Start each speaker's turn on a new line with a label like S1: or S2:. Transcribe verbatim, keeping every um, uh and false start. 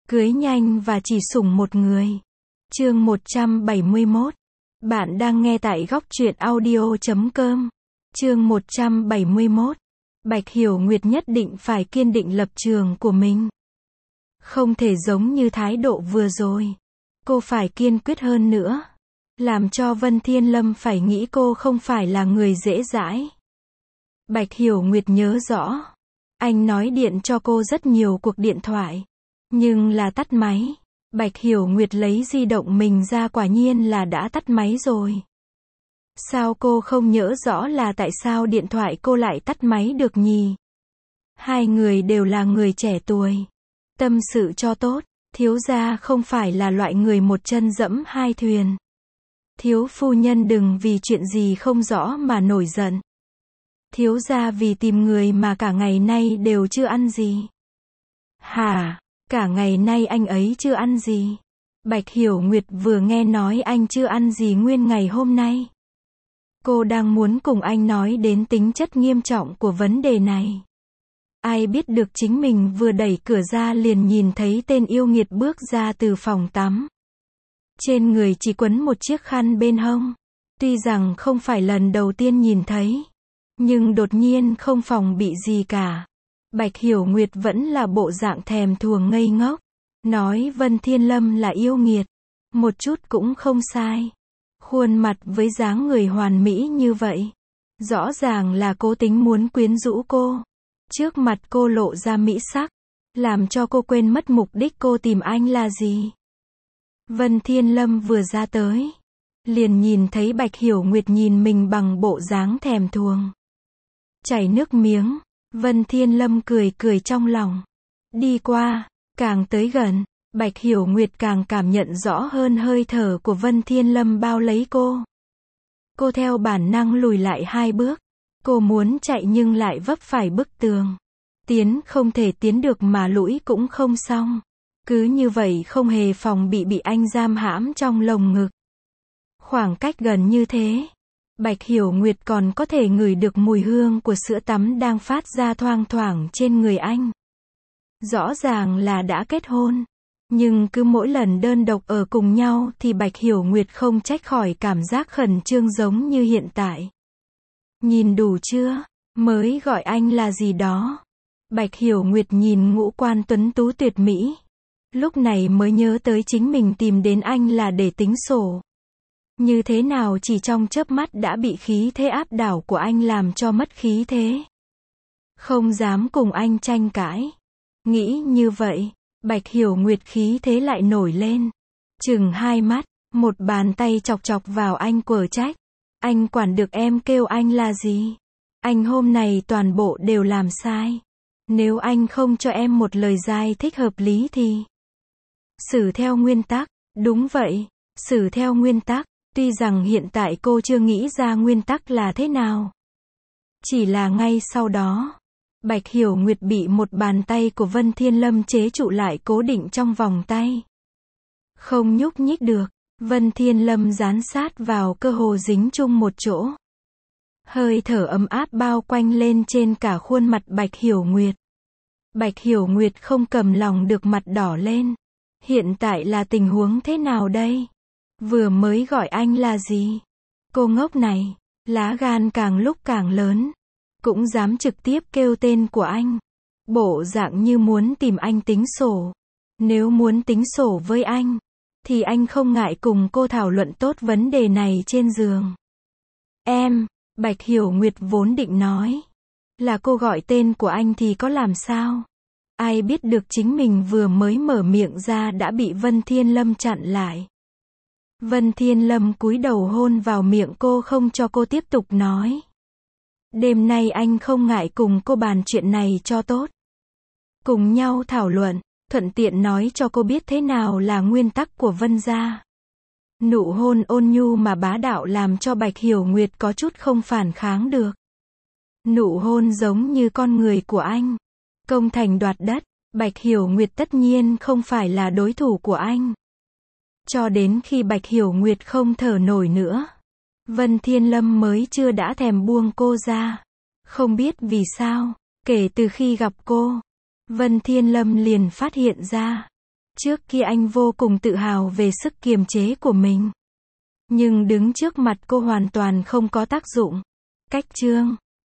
S1: Cưới nhanh và chỉ sủng một người. Chương một trăm bảy mươi mốt. Bạn đang nghe tại góc truyện audio chấm com. Chương một trăm bảy mươi mốt. Bạch Hiểu Nguyệt nhất định phải kiên định lập trường của mình. Không thể giống như thái độ vừa rồi. Cô phải kiên quyết hơn nữa. Làm cho Vân Thiên Lâm phải nghĩ cô không phải là người dễ dãi. Bạch Hiểu Nguyệt nhớ rõ. Anh nói điện cho cô rất nhiều cuộc điện thoại. Nhưng là tắt máy. Bạch Hiểu Nguyệt lấy di động mình ra, quả nhiên là đã tắt máy rồi. Sao cô không nhớ rõ là tại sao điện thoại cô lại tắt máy được nhỉ? Hai người đều là người trẻ tuổi. Tâm sự cho tốt, thiếu gia không phải là loại người một chân dẫm hai thuyền. Thiếu phu nhân đừng vì chuyện gì không rõ mà nổi giận. Thiếu gia vì tìm người mà cả ngày nay đều chưa ăn gì. Hả? Cả ngày nay anh ấy chưa ăn gì? Bạch Hiểu Nguyệt vừa nghe nói anh chưa ăn gì nguyên ngày hôm nay. Cô đang muốn cùng anh nói đến tính chất nghiêm trọng của vấn đề này. Ai biết được chính mình vừa đẩy cửa ra liền nhìn thấy tên yêu nghiệt bước ra từ phòng tắm. Trên người chỉ quấn một chiếc khăn bên hông. Tuy rằng không phải lần đầu tiên nhìn thấy, nhưng đột nhiên không phòng bị gì cả. Bạch Hiểu Nguyệt vẫn là bộ dạng thèm thuồng ngây ngốc. Nói Vân Thiên Lâm là yêu nghiệt. Một chút cũng không sai. Khuôn mặt với dáng người hoàn mỹ như vậy. Rõ ràng là cố tính muốn quyến rũ cô. Trước mặt cô lộ ra mỹ sắc. Làm cho cô quên mất mục đích cô tìm anh là gì. Vân Thiên Lâm vừa ra tới. Liền nhìn thấy Bạch Hiểu Nguyệt nhìn mình bằng bộ dáng thèm thuồng. Chảy nước miếng. Vân Thiên Lâm cười cười trong lòng. Đi qua, càng tới gần, Bạch Hiểu Nguyệt càng cảm nhận rõ hơn hơi thở của Vân Thiên Lâm bao lấy cô. Cô theo bản năng lùi lại hai bước. Cô muốn chạy nhưng lại vấp phải bức tường. Tiến không thể tiến được mà lũi cũng không xong. Cứ như vậy không hề phòng bị bị anh giam hãm trong lồng ngực. Khoảng cách gần như thế. Bạch Hiểu Nguyệt còn có thể ngửi được mùi hương của sữa tắm đang phát ra thoang thoảng trên người anh. Rõ ràng là đã kết hôn. Nhưng cứ mỗi lần đơn độc ở cùng nhau thì Bạch Hiểu Nguyệt không tránh khỏi cảm giác khẩn trương giống như hiện tại. Nhìn đủ chưa? Mới gọi anh là gì đó. Bạch Hiểu Nguyệt nhìn ngũ quan tuấn tú tuyệt mỹ. Lúc này mới nhớ tới chính mình tìm đến anh là để tính sổ. Như thế nào chỉ trong chớp mắt đã bị khí thế áp đảo của anh làm cho mất khí thế. Không dám cùng anh tranh cãi. Nghĩ như vậy, Bạch Hiểu Nguyệt khí thế lại nổi lên. Chừng hai mắt, một bàn tay chọc chọc vào anh quở trách. Anh quản được em kêu anh là gì? Anh hôm nay toàn bộ đều làm sai. Nếu anh không cho em một lời giải thích hợp lý thì xử theo nguyên tắc. Đúng vậy, xử theo nguyên tắc. Tuy rằng hiện tại cô chưa nghĩ ra nguyên tắc là thế nào. Chỉ là ngay sau đó, Bạch Hiểu Nguyệt bị một bàn tay của Vân Thiên Lâm chế trụ lại cố định trong vòng tay. Không nhúc nhích được, Vân Thiên Lâm dán sát vào cơ hồ dính chung một chỗ. Hơi thở ấm áp bao quanh lên trên cả khuôn mặt Bạch Hiểu Nguyệt. Bạch Hiểu Nguyệt không cầm lòng được mặt đỏ lên. Hiện tại là tình huống thế nào đây? Vừa mới gọi anh là gì? Cô ngốc này, lá gan càng lúc càng lớn. Cũng dám trực tiếp kêu tên của anh. Bộ dạng như muốn tìm anh tính sổ. Nếu muốn tính sổ với anh, thì anh không ngại cùng cô thảo luận tốt vấn đề này trên giường. Em, Bạch Hiểu Nguyệt vốn định nói. Là cô gọi tên của anh thì có làm sao? Ai biết được chính mình vừa mới mở miệng ra đã bị Vân Thiên Lâm chặn lại. Vân Thiên Lâm cúi đầu hôn vào miệng cô không cho cô tiếp tục nói. Đêm nay anh không ngại cùng cô bàn chuyện này cho tốt. Cùng nhau thảo luận, thuận tiện nói cho cô biết thế nào là nguyên tắc của Vân gia. Nụ hôn ôn nhu mà bá đạo làm cho Bạch Hiểu Nguyệt có chút không phản kháng được. Nụ hôn giống như con người của anh. Công thành đoạt đất, Bạch Hiểu Nguyệt tất nhiên không phải là đối thủ của anh. Cho đến khi Bạch Hiểu Nguyệt không thở nổi nữa, Vân Thiên Lâm mới chưa đã thèm buông cô ra. Không biết vì sao, kể từ khi gặp cô, Vân Thiên Lâm liền phát hiện ra, Trước kia anh vô cùng tự hào về sức kiềm chế của mình. Nhưng đứng trước mặt cô hoàn toàn không có tác dụng. Cách chương